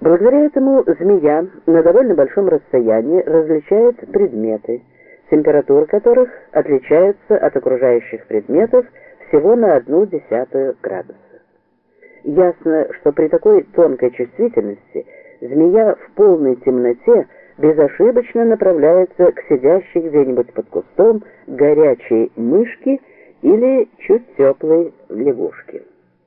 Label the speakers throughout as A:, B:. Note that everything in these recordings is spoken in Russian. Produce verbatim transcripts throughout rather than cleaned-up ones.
A: Благодаря этому змея на довольно большом расстоянии различает предметы, температура которых отличается от окружающих предметов всего на одну десятую градуса. Ясно, что при такой тонкой чувствительности змея в полной темноте безошибочно направляется к сидящей где-нибудь под кустом горячей мышке или чуть теплой лягушке.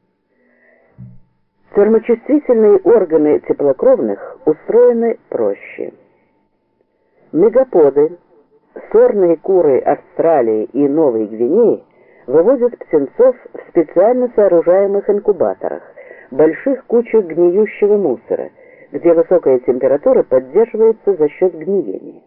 A: Термочувствительные органы теплокровных устроены проще. Мегаподы, сорные куры Австралии и Новой Гвинеи выводят птенцов в специально сооружаемых инкубаторах, больших кучах гниющего мусора, где высокая температура поддерживается за счет гниения.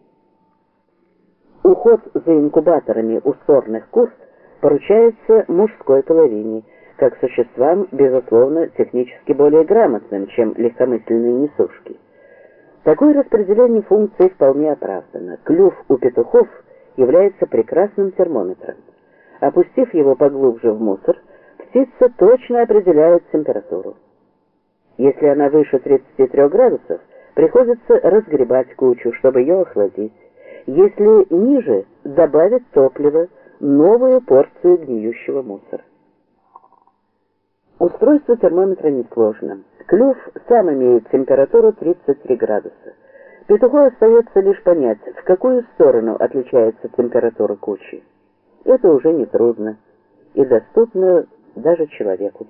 A: Уход за инкубаторами у сорных кур поручается мужской половине, как существам, безусловно, технически более грамотным, чем легкомысленные несушки. Такое распределение функций вполне оправдано. Клюв у петухов является прекрасным термометром. Опустив его поглубже в мусор, птица точно определяет температуру. Если она выше тридцати трёх градусов, приходится разгребать кучу, чтобы ее охладить. Если ниже, добавить топлива, новую порцию гниющего мусора. Устройство термометра несложно. Клюв сам имеет температуру тридцать три градуса. Петуху остается лишь понять, в какую сторону отличается температура кучи. Это уже нетрудно и доступно даже человеку.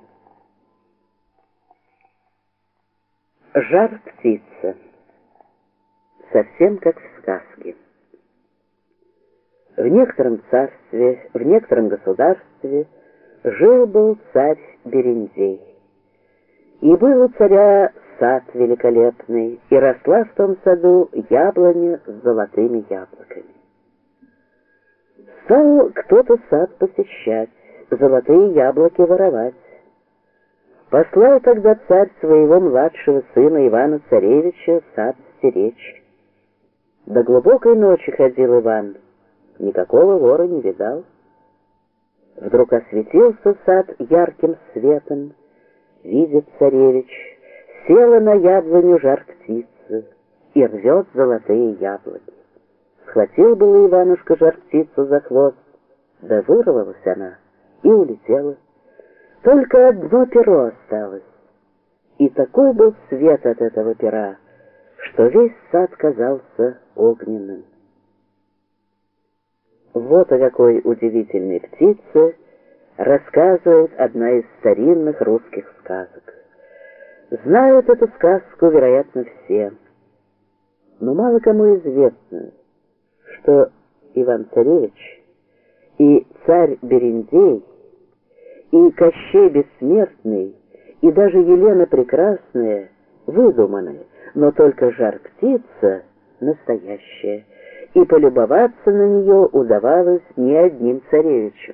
A: Жар птицы. Совсем как в сказке. В некотором царстве, в некотором государстве жил-был царь Берендей. И был у царя сад великолепный, и росла в том саду яблоня с золотыми яблоками. Стал кто-то сад посещать, золотые яблоки воровать. Послал тогда царь своего младшего сына Ивана-Царевича сад стеречь. До глубокой ночи ходил Иван, никакого вора не видал. Вдруг осветился сад ярким светом, видит царевич, села на яблоню жар-птица и рвет золотые яблоки. Схватил было Иванушка жар-птицу за хвост, да вырвалась она и улетела. Только одно перо осталось, и такой был свет от этого пера, что весь сад казался огненным. Вот о какой удивительной птице рассказывает одна из старинных русских сказок. Знают эту сказку, вероятно, все, но мало кому известно, что Иван-Царевич и царь Берендей, и Кощей Бессмертный, и даже Елена Прекрасная выдуманы, но только жар-птица настоящая, и полюбоваться на нее удавалось не одним царевичам.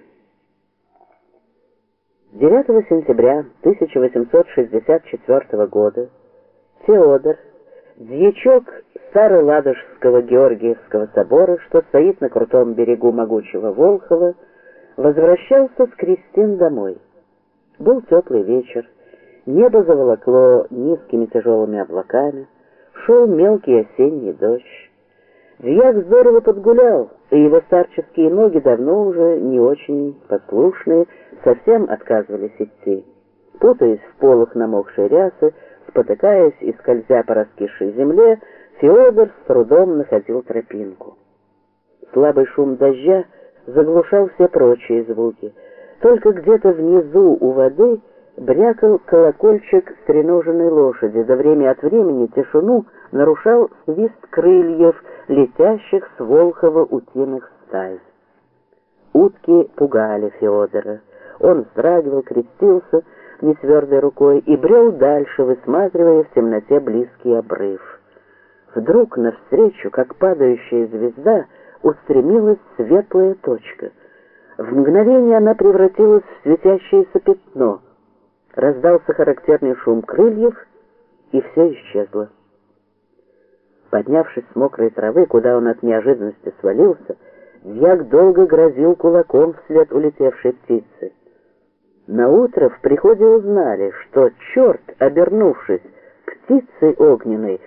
A: девятого сентября тысяча восемьсот шестьдесят четвёртого года Феодор, дьячок Староладожского Георгиевского собора, что стоит на крутом берегу могучего Волхова, возвращался с крестин домой. Был теплый вечер, небо заволокло низкими тяжелыми облаками, шел мелкий осенний дождь. Дьяк здорово подгулял, и его старческие ноги, давно уже не очень послушные, совсем отказывались идти. Путаясь в полах намокшей рясы, спотыкаясь и скользя по раскисшей земле, Феодор с трудом находил тропинку. Слабый шум дождя заглушал все прочие звуки. Только где-то внизу у воды брякал колокольчик стреноженной лошади, да время от времени тишину нарушал свист крыльев, летящих с Волхова утиных стай. Утки пугали Феодора. Он вздрагивал, крестился нетвердой рукой и брел дальше, высматривая в темноте близкий обрыв. Вдруг навстречу, как падающая звезда, устремилась светлая точка. В мгновение она превратилась в светящееся пятно. Раздался характерный шум крыльев, и все исчезло. Поднявшись с мокрой травы, куда он от неожиданности свалился, дьяк долго грозил кулаком вслед улетевшей птицы. Наутро в приходе узнали, что черт, обернувшись к птицей огненной